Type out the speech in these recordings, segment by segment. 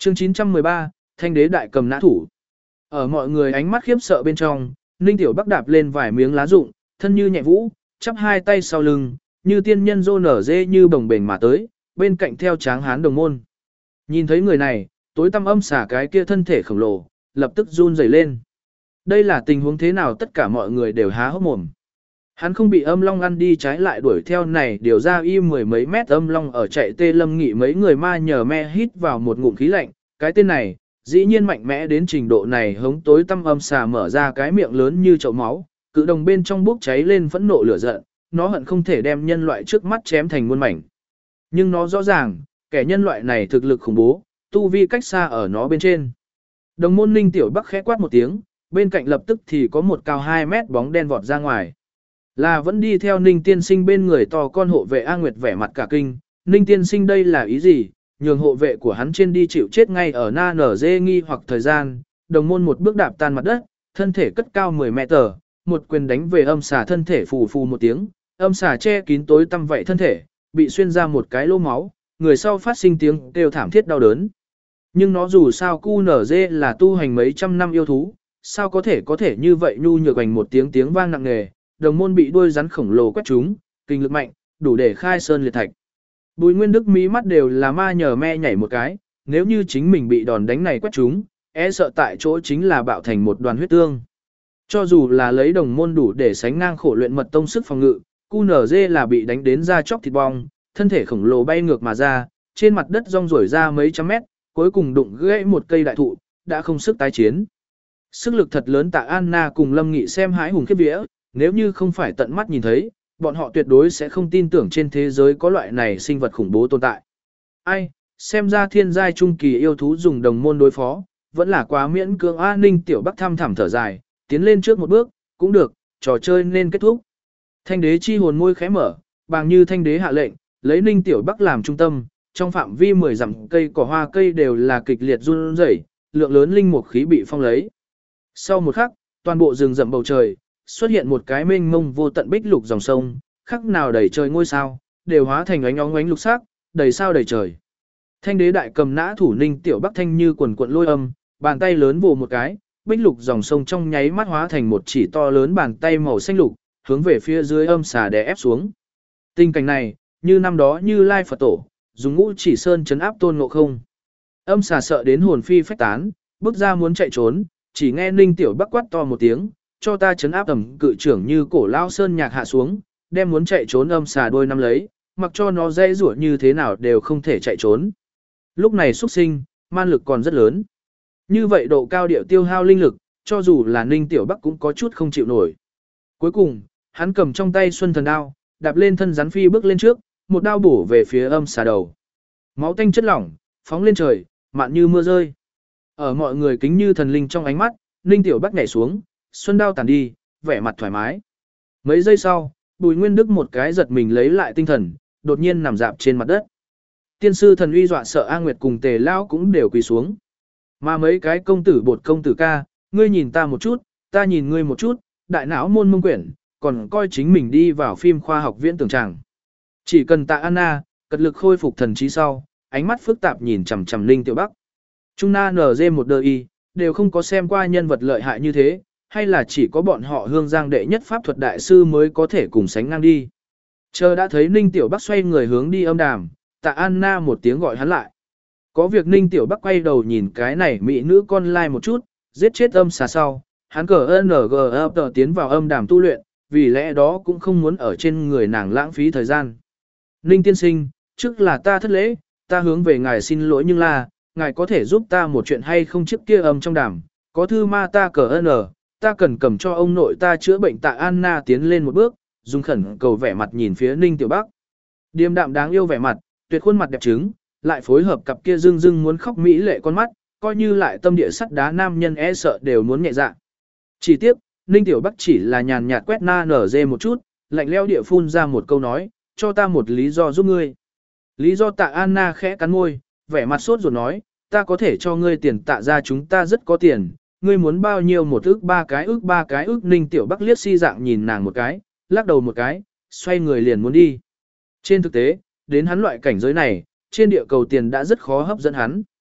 Chương 913, Thanh đế đại cầm nã thủ. Ở mọi người ánh mắt khiếp sợ bên trong, Ninh Tiểu Bắc đạp lên vài miếng lá rụng, thân như nhẹ vũ, chắp hai tay sau lưng, như tiên nhân rô nở dê như bồng bềnh mà tới, bên cạnh theo tráng hán đồng môn. Nhìn thấy người này, tối tăm âm xả cái kia thân thể khổng lồ, lập tức run rẩy lên. Đây là tình huống thế nào tất cả mọi người đều há hốc mồm. Hắn không bị âm long ăn đi trái lại đuổi theo này điều ra y mười mấy mét âm long ở chạy tê lâm nghị mấy người ma nhờ me hít vào một ngụm khí lạnh. Cái tên này, dĩ nhiên mạnh mẽ đến trình độ này hống tối tăm âm xà mở ra cái miệng lớn như chậu máu, cự đồng bên trong bốc cháy lên phẫn nộ lửa giận, nó hận không thể đem nhân loại trước mắt chém thành muôn mảnh. Nhưng nó rõ ràng, kẻ nhân loại này thực lực khủng bố, tu vi cách xa ở nó bên trên. Đồng môn Ninh Tiểu Bắc khẽ quát một tiếng, bên cạnh lập tức thì có một cao 2 mét bóng đen vọt ra ngoài. Là vẫn đi theo Ninh Tiên Sinh bên người to con hộ vệ A Nguyệt vẻ mặt cả kinh, Ninh Tiên Sinh đây là ý gì, nhường hộ vệ của hắn trên đi chịu chết ngay ở na nở dê nghi hoặc thời gian, đồng môn một bước đạp tan mặt đất, thân thể cất cao 10 mét tờ, một quyền đánh về âm xà thân thể phù phù một tiếng, âm xà che kín tối tăm vậy thân thể, bị xuyên ra một cái lỗ máu, người sau phát sinh tiếng kêu thảm thiết đau đớn. Nhưng nó dù sao QNZ là tu hành mấy trăm năm yêu thú, sao có thể như vậy nhu nhược ảnh một tiếng vang nặng nề, đồng môn bị đuôi rắn khổng lồ quét trúng, kinh lực mạnh, đủ để khai sơn liệt thạch. Bùi Nguyên Đức mí mắt đều là ma nhờ me nhảy một cái, nếu như chính mình bị đòn đánh này quét trúng, sợ tại chỗ chính là bạo thành một đoàn huyết tương. Cho dù là lấy đồng môn đủ để sánh ngang khổ luyện mật tông sức phòng ngự, QNZ là bị đánh đến da chóc thịt bong, thân thể khổng lồ bay ngược mà ra, trên mặt đất rong rổi ra mấy trăm mét, cuối cùng đụng gãy một cây đại thụ, đã không sức tái chiến. Sức lực thật lớn Tạ Anna cùng Lâm Nghị xem hãi hùng khiếp vía, nếu như không phải tận mắt nhìn thấy, bọn họ tuyệt đối sẽ không tin tưởng trên thế giới có loại này sinh vật khủng bố tồn tại. Ai, xem ra thiên giai trung kỳ yêu thú dùng đồng môn đối phó, vẫn là quá miễn cưỡng. A Ninh Tiểu Bắc thăm thẳm thở dài, tiến lên trước một bước, cũng được, trò chơi nên kết thúc. Thanh đế chi hồn môi khẽ mở, bàng như thanh đế hạ lệnh, lấy Ninh Tiểu Bắc làm trung tâm, trong phạm vi 10 dặm cây cỏ hoa cây đều là kịch liệt run rẩy, lượng lớn linh mục khí bị phong lấy. Sau một khắc, toàn bộ rừng rậm bầu trời xuất hiện một cái mênh mông vô tận bích lục dòng sông, khắc nào đầy trời ngôi sao, đều hóa thành ánh óng ánh lục sắc, đầy sao đầy trời. Thanh đế đại cầm nã thủ Ninh Tiểu Bắc thanh như quần cuộn lôi âm, bàn tay lớn vồ một cái, bích lục dòng sông trong nháy mắt hóa thành một chỉ to lớn bàn tay màu xanh lục, hướng về phía dưới âm xà đè ép xuống. Tình cảnh này, như năm đó Như Lai Phật Tổ, dùng ngũ chỉ sơn chấn áp Tôn Ngộ Không. Âm xà sợ đến hồn phi phách tán, bước ra muốn chạy trốn, chỉ nghe Ninh Tiểu Bắc quát to một tiếng, cho ta chấn áp tầm cự trưởng như cổ lao sơn nhạc hạ xuống, đem muốn chạy trốn âm xà đôi năm lấy, mặc cho nó dễ rủa như thế nào đều không thể chạy trốn. Lúc này xuất sinh, man lực còn rất lớn. Như vậy độ cao điệu tiêu hao linh lực, cho dù là Ninh Tiểu Bắc cũng có chút không chịu nổi. Cuối cùng, hắn cầm trong tay Xuân Thần đao, đạp lên thân rắn phi bước lên trước, một đao bổ về phía âm xà đầu. Máu tanh chất lỏng, phóng lên trời, mạn như mưa rơi. Ở mọi người kính như thần linh trong ánh mắt, Ninh Tiểu Bắc nhảy xuống, xuân đao tàn đi, vẻ mặt thoải mái. Mấy giây sau, Bùi Nguyên Đức một cái giật mình lấy lại tinh thần, đột nhiên nằm dạp trên mặt đất. Tiên sư thần uy dọa sợ A Nguyệt cùng Tề Lao cũng đều quỳ xuống. Mà mấy cái công tử bột công tử ca, ngươi nhìn ta một chút, ta nhìn ngươi một chút, đại não môn mông quyển, còn coi chính mình đi vào phim khoa học viễn tưởng tràng. Chỉ cần Tạ Anna, cật lực khôi phục thần trí sau, ánh mắt phức tạp nhìn chằm chằm Ninh Tiểu Bắc. Trung Na NG một đời y, đều không có xem qua nhân vật lợi hại như thế, hay là chỉ có bọn họ Hương Giang đệ nhất pháp thuật đại sư mới có thể cùng sánh ngang đi. Chờ đã thấy Ninh Tiểu Bắc xoay người hướng đi âm đàm, Tạ Anna một tiếng gọi hắn lại. Có việc Ninh Tiểu Bắc quay đầu nhìn cái này mỹ nữ con lai một chút, giết chết âm xà sau, hắn cờ NG tiến vào âm đàm tu luyện, vì lẽ đó cũng không muốn ở trên người nàng lãng phí thời gian. Ninh tiên sinh, trước là ta thất lễ, ta hướng về ngài xin lỗi nhưng là, ngài có thể giúp ta một chuyện hay không trước kia âm trong đàm, có thư ma ta cờ ta cần cầm cho ông nội ta chữa bệnh. Tạ Anna tiến lên một bước, dùng khẩn cầu vẻ mặt nhìn phía Ninh Tiểu Bắc. Điềm đạm đáng yêu vẻ mặt, tuyệt khuôn mặt đẹp trứng, lại phối hợp cặp kia rưng rưng muốn khóc mỹ lệ con mắt, coi như lại tâm địa sắt đá nam nhân sợ đều muốn nhẹ dạ. Chỉ tiếc, Ninh Tiểu Bắc chỉ là nhàn nhạt quét na nở dê một chút, lạnh leo địa phun ra một câu nói, cho ta một lý do giúp ngươi. Lý do Tạ Anna khẽ cắn môi, vẻ mặt sốt ruột nói, ta có thể cho ngươi tiền Tạ ra chúng ta rất có tiền, ngươi muốn bao nhiêu một ức ba cái ức. Ninh Tiểu Bắc liếc si dạng nhìn nàng một cái, lắc đầu một cái, xoay người liền muốn đi. Trên thực tế, đến hắn loại cảnh giới này, trên địa cầu tiền đã rất khó hấp dẫn hắn.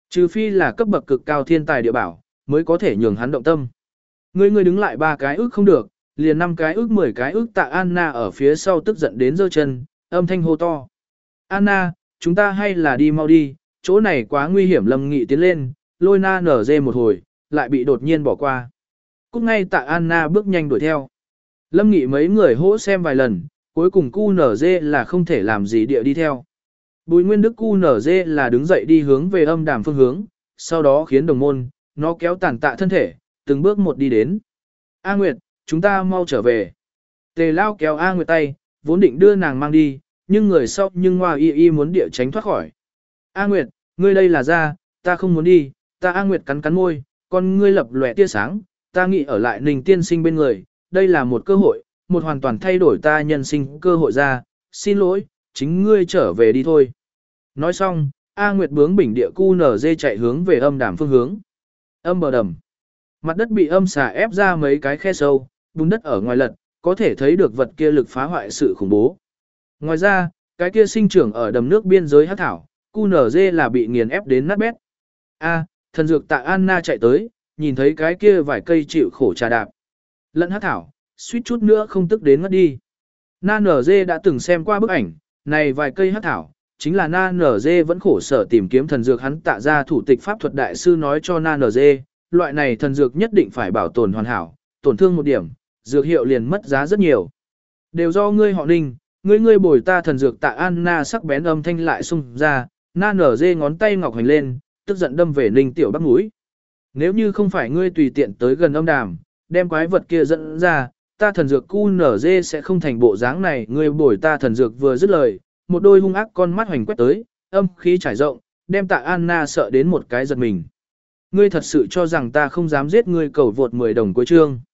Trừ phi là cấp bậc cực cao thiên tài địa bảo, mới có thể nhường hắn động tâm. Ngươi đứng lại 3 cái ức không được, liền 5 cái ức 10 cái ức Tạ Anna ở phía sau tức giận đến giơ chân, âm thanh hô to. Anna, chúng ta hay là đi mau đi, chỗ này quá nguy hiểm. Lâm Nghị tiến lên, lôi na nở dê một hồi, lại bị đột nhiên bỏ qua. Cúc ngay Tạ Anna bước nhanh đuổi theo. Lâm Nghị mấy người hỗ xem vài lần, cuối cùng cu nở dê là không thể làm gì địa đi theo. Bùi Nguyên Đức cu nở dê là đứng dậy đi hướng về âm đàm phương hướng, sau đó khiến đồng môn, nó kéo tàn tạ thân thể, từng bước một đi đến. A Nguyệt, chúng ta mau trở về. Tề Lao kéo A Nguyệt tay, vốn định đưa nàng mang đi, nhưng người sau nhưng Hoa Y muốn địa tránh thoát khỏi. A Nguyệt, ngươi đây là ra, ta không muốn đi. Ta A Nguyệt cắn cắn môi, con ngươi lập lòe tia sáng, ta nghĩ ở lại Ninh tiên sinh bên người, đây là một cơ hội, một hoàn toàn thay đổi ta nhân sinh cơ hội ra, xin lỗi, chính ngươi trở về đi thôi. Nói xong, A Nguyệt bướng bỉnh địa cu nở dê chạy hướng về âm đàm phương hướng. Âm bờ đầm. Mặt đất bị âm xà ép ra mấy cái khe sâu, bùn đất ở ngoài lật, có thể thấy được vật kia lực phá hoại sự khủng bố. Ngoài ra, cái kia sinh trưởng ở đầm nước biên giới hắc thảo, cu nở dê là bị nghiền ép đến nát bét. A, thần dược Tạ Anna chạy tới, nhìn thấy cái kia vài cây chịu khổ trà đạp. Lẫn hắc thảo, suýt chút nữa không tức đến ngất đi. Na nở dê đã từng xem qua bức ảnh, này vài cây hắc thảo, chính là Na nở dê vẫn khổ sở tìm kiếm thần dược hắn Tạ ra thủ tịch pháp thuật đại sư nói cho Na nở dê, loại này thần dược nhất định phải bảo tồn hoàn hảo, tổn thương một điểm, dược hiệu liền mất giá rất nhiều. Đều do ngươi họ Ninh, ngươi bồi ta thần dược Tạ Anna sắc bén âm thanh lại xung ra, Na nở dê ngón tay ngọc hành lên, tức giận đâm về Ninh tiểu Bắc mũi. Nếu như không phải ngươi tùy tiện tới gần âm đàm, đem quái vật kia dẫn ra, ta thần dược cu nở dê sẽ không thành bộ dáng này. Ngươi bồi ta thần dược vừa dứt lời, một đôi hung ác con mắt hoành quét tới, âm khí trải rộng, đem Tạ Anna sợ đến một cái giật mình. Ngươi thật sự cho rằng ta không dám giết ngươi? Cầu vượt 10 đồng cuối chương.